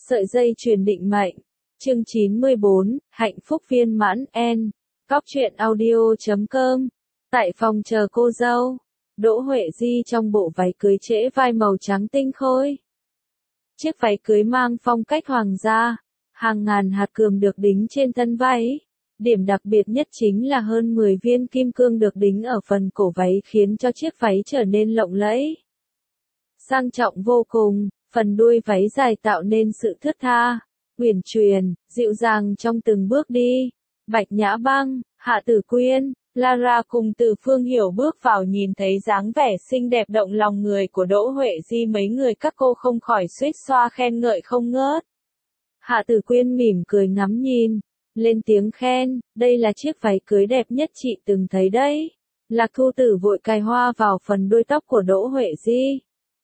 Sợi dây chuyền định mệnh. Chương 94, hạnh phúc viên mãn N. Cóc truyện audio.com. Tại phòng chờ cô dâu, Đỗ Huệ Di trong bộ váy cưới trễ vai màu trắng tinh khôi. Chiếc váy cưới mang phong cách hoàng gia, hàng ngàn hạt cườm được đính trên thân váy. Điểm đặc biệt nhất chính là hơn 10 viên kim cương được đính ở phần cổ váy khiến cho chiếc váy trở nên lộng lẫy. Sang trọng vô cùng, phần đuôi váy dài tạo nên sự thướt tha, uyển chuyển, dịu dàng trong từng bước đi. Bạch Nhã Băng, Hạ Tử Quyên, Lara cùng Từ Phương Hiểu bước vào nhìn thấy dáng vẻ xinh đẹp động lòng người của Đỗ Huệ Di, mấy người các cô không khỏi xuýt xoa khen ngợi không ngớt. Hạ Tử Quyên mỉm cười ngắm nhìn, lên tiếng khen, đây là chiếc váy cưới đẹp nhất chị từng thấy đấy. Lạc Thu Tử vội cài hoa vào phần đuôi tóc của Đỗ Huệ Di.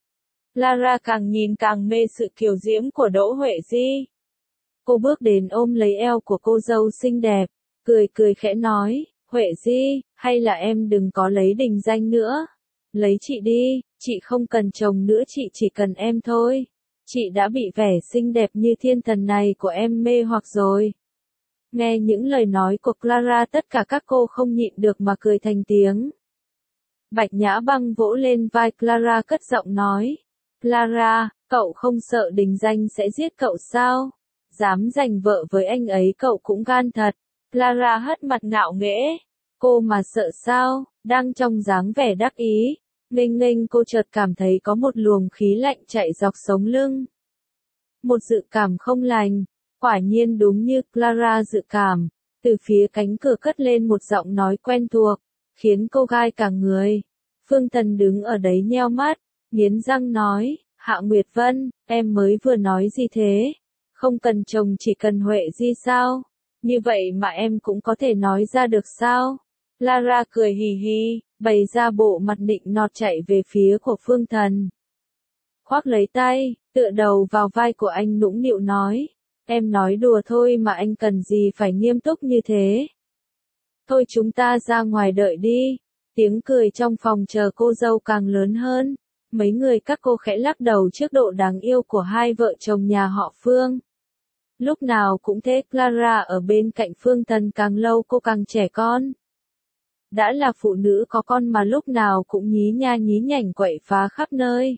Lara càng nhìn càng mê sự kiều diễm của Đỗ Huệ Di. Cô bước đến ôm lấy eo của cô dâu xinh đẹp, cười khẽ nói, Huệ Di, hay là em đừng có lấy đình danh nữa. Lấy chị đi, chị không cần chồng nữa, chị chỉ cần em thôi. Chị đã bị vẻ xinh đẹp như thiên thần này của em mê hoặc rồi. Nghe những lời nói của Clara, tất cả các cô không nhịn được mà cười thành tiếng. Bạch Nhã Băng vỗ lên vai Clara cất giọng nói, Clara, cậu không sợ đình danh sẽ giết cậu sao? Dám giành vợ với anh ấy cậu cũng gan thật. Clara hất mặt ngạo nghễ. Cô mà sợ sao? Đang trong dáng vẻ đắc ý, nghênh cô chợt cảm thấy có một luồng khí lạnh chạy dọc sống lưng. Một dự cảm không lành. Quả nhiên đúng như Clara dự cảm, từ phía cánh cửa cất lên một giọng nói quen thuộc, khiến cô gai cả người. Phương Thần đứng ở đấy nheo mắt, nghiến răng nói, Hạ Nguyệt Vân, em mới vừa nói gì thế? Không cần chồng chỉ cần Huệ Di sao? Như vậy mà em cũng có thể nói ra được sao? Lara cười hì hì, bày ra bộ mặt nịnh nọt chạy về phía của Phương Thần. Khoác lấy tay, tựa đầu vào vai của anh nũng nịu nói, em nói đùa thôi mà anh cần gì phải nghiêm túc như thế? Thôi chúng ta ra ngoài đợi đi. Tiếng cười trong phòng chờ cô dâu càng lớn hơn. Mấy người các cô khẽ lắc đầu trước độ đáng yêu của hai vợ chồng nhà họ Phương. Lúc nào cũng thế, Clara ở bên cạnh Phương Thần càng lâu cô càng trẻ con. Đã là phụ nữ có con mà lúc nào cũng nhí nha nhí nhảnh quậy phá khắp nơi.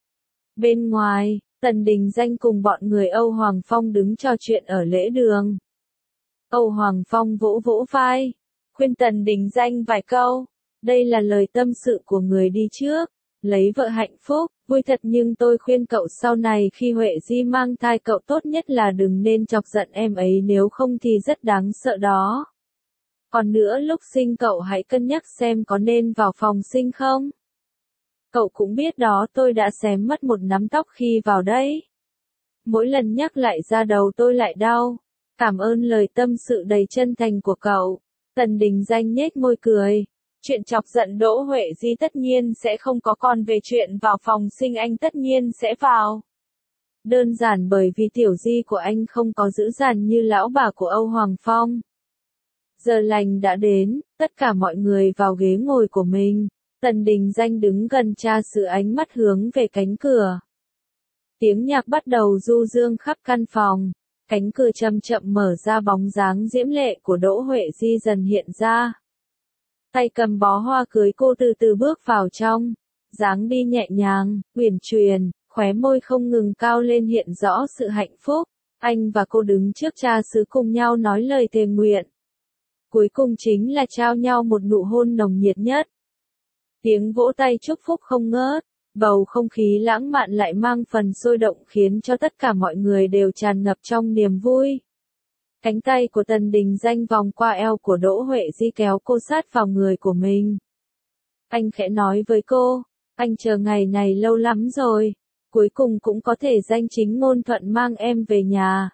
Bên ngoài, Tần Đình Danh cùng bọn người Âu Hoàng Phong đứng trò chuyện ở lễ đường. Âu Hoàng Phong vỗ vỗ vai, khuyên Tần Đình Danh vài câu. Đây là lời tâm sự của người đi trước, lấy vợ hạnh phúc, vui thật, nhưng tôi khuyên cậu sau này khi Huệ Di mang thai cậu tốt nhất là đừng nên chọc giận em ấy, nếu không thì rất đáng sợ đó. Còn nữa, lúc sinh cậu hãy cân nhắc xem có nên vào phòng sinh không. Cậu cũng biết đó, tôi đã xém mất một nắm tóc khi vào đấy. Mỗi lần nhắc lại ra đầu tôi lại đau. Cảm ơn lời tâm sự đầy chân thành của cậu. Tần Đình Danh nhếch môi cười. Chuyện chọc giận Đỗ Huệ Di tất nhiên sẽ không có, còn về chuyện vào phòng sinh anh tất nhiên sẽ vào. Đơn giản bởi vì tiểu di của anh không có dữ dằn như lão bà của Âu Hoàng Phong. Giờ lành đã đến, tất cả mọi người vào ghế ngồi của mình. Tần Đình Danh đứng gần cha xứ, ánh mắt hướng về cánh cửa. Tiếng nhạc bắt đầu du dương khắp căn phòng. Cánh cửa chậm chậm mở ra, bóng dáng diễm lệ của Đỗ Huệ Di dần hiện ra. Tay cầm bó hoa cưới, cô từ từ bước vào trong. Dáng đi nhẹ nhàng, uyển chuyển, khóe môi không ngừng cao lên hiện rõ sự hạnh phúc. Anh và cô đứng trước cha xứ cùng nhau nói lời thề nguyện. Cuối cùng chính là trao nhau một nụ hôn nồng nhiệt nhất. Tiếng vỗ tay chúc phúc không ngớt, bầu không khí lãng mạn lại mang phần sôi động khiến cho tất cả mọi người đều tràn ngập trong niềm vui. Cánh tay của Tần Đình Danh vòng qua eo của Đỗ Huệ Di kéo cô sát vào người của mình. Anh khẽ nói với cô, anh chờ ngày này lâu lắm rồi, cuối cùng cũng có thể danh chính ngôn thuận mang em về nhà.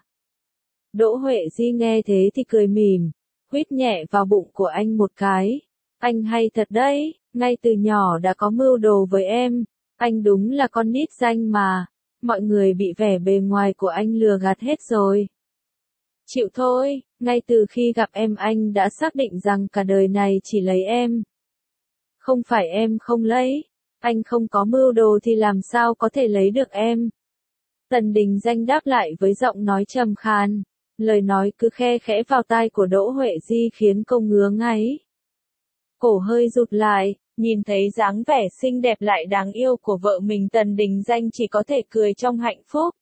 Đỗ Huệ Di nghe thế thì cười mỉm, huýt nhẹ vào bụng của anh một cái. Anh hay thật đấy, ngay từ nhỏ đã có mưu đồ với em, anh đúng là con nít danh mà, mọi người bị vẻ bề ngoài của anh lừa gạt hết rồi. Chịu thôi, ngay từ khi gặp em anh đã xác định rằng cả đời này chỉ lấy em. Không phải em không lấy, anh không có mưu đồ thì làm sao có thể lấy được em. Tần Đình Danh đáp lại với giọng nói trầm khàn. Lời nói cứ khe khẽ vào tai của Đỗ Huệ Di khiến cô ngứa ngáy. Cổ hơi rụt lại, nhìn thấy dáng vẻ xinh đẹp lại đáng yêu của vợ mình, Tần Đình Danh chỉ có thể cười trong hạnh phúc.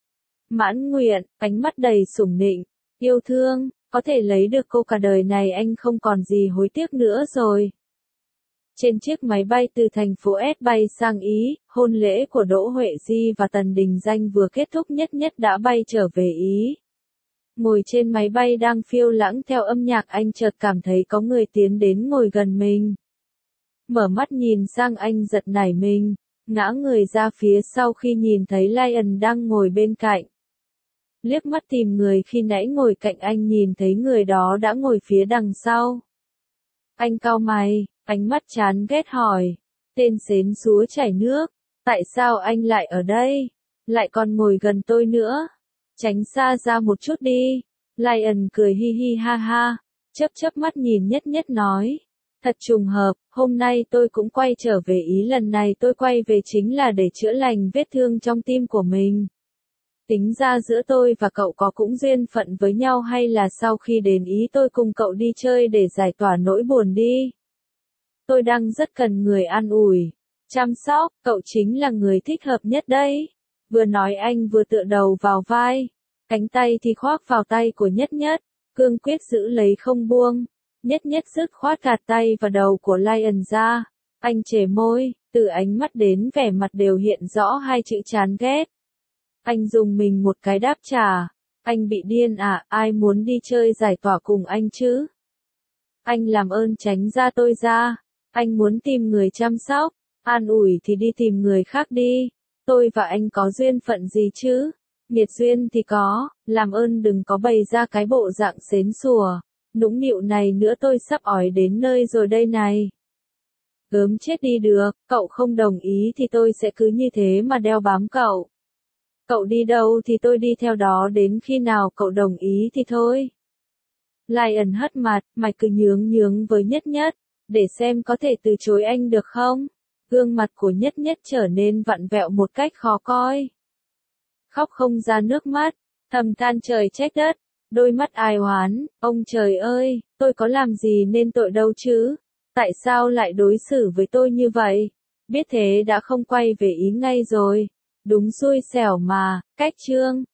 Mãn nguyện, ánh mắt đầy sủng nịnh, yêu thương, có thể lấy được cô cả đời này anh không còn gì hối tiếc nữa rồi. Trên chiếc máy bay từ thành phố S bay sang Ý, hôn lễ của Đỗ Huệ Di và Tần Đình Danh vừa kết thúc, Nhất Nhất đã bay trở về Ý. Ngồi trên máy bay đang phiêu lãng theo âm nhạc, anh chợt cảm thấy có người tiến đến ngồi gần mình. Mở mắt nhìn sang, anh giật nảy mình, ngã người ra phía sau khi nhìn thấy Lion đang ngồi bên cạnh. Liếc mắt tìm người khi nãy ngồi cạnh anh, nhìn thấy người đó đã ngồi phía đằng sau. Anh cau mày, ánh mắt chán ghét hỏi, tên xến xúa chảy nước, tại sao anh lại ở đây? Lại còn ngồi gần tôi nữa. Tránh xa ra một chút đi. Lion cười hi hi ha ha, chớp mắt nhìn Nhất Nhất nói. Thật trùng hợp, hôm nay tôi cũng quay trở về Ý, lần này tôi quay về chính là để chữa lành vết thương trong tim của mình. Tính ra giữa tôi và cậu có cũng duyên phận với nhau, hay là sau khi đến Ý tôi cùng cậu đi chơi để giải tỏa nỗi buồn đi. Tôi đang rất cần người an ủi, chăm sóc, cậu chính là người thích hợp nhất đấy. Vừa nói anh vừa tựa đầu vào vai, cánh tay thì khoác vào tay của Nhất Nhất, cương quyết giữ lấy không buông. Nhất Nhất dứt khoát gạt tay và đầu của Lion ra. Anh chề môi, từ ánh mắt đến vẻ mặt đều hiện rõ hai chữ chán ghét. Anh dùng mình một cái đáp trả. Anh bị điên à, ai muốn đi chơi giải tỏa cùng anh chứ? Anh làm ơn tránh ra tôi ra. Anh muốn tìm người chăm sóc, an ủi thì đi tìm người khác đi. Tôi và anh có duyên phận gì chứ? Nghiệt duyên thì có, làm ơn đừng có bày ra cái bộ dạng xến xùa, nũng nịu này nữa, tôi sắp ói đến nơi rồi đây này. Gớm chết đi được, cậu không đồng ý thì tôi sẽ cứ như thế mà đeo bám cậu. Cậu đi đâu thì tôi đi theo đó, đến khi nào cậu đồng ý thì thôi. Lion hất mặt, mày cứ nhướng với Nhất Nhất, để xem có thể từ chối anh được không? Gương mặt của Nhất Nhất trở nên vặn vẹo một cách khó coi. Khóc không ra nước mắt, thầm than trời trách đất, đôi mắt ai oán, ông trời ơi, tôi có làm gì nên tội đâu chứ? Tại sao lại đối xử với tôi như vậy? Biết thế đã không quay về Ý ngay rồi. Đúng xui xẻo mà, cách chương.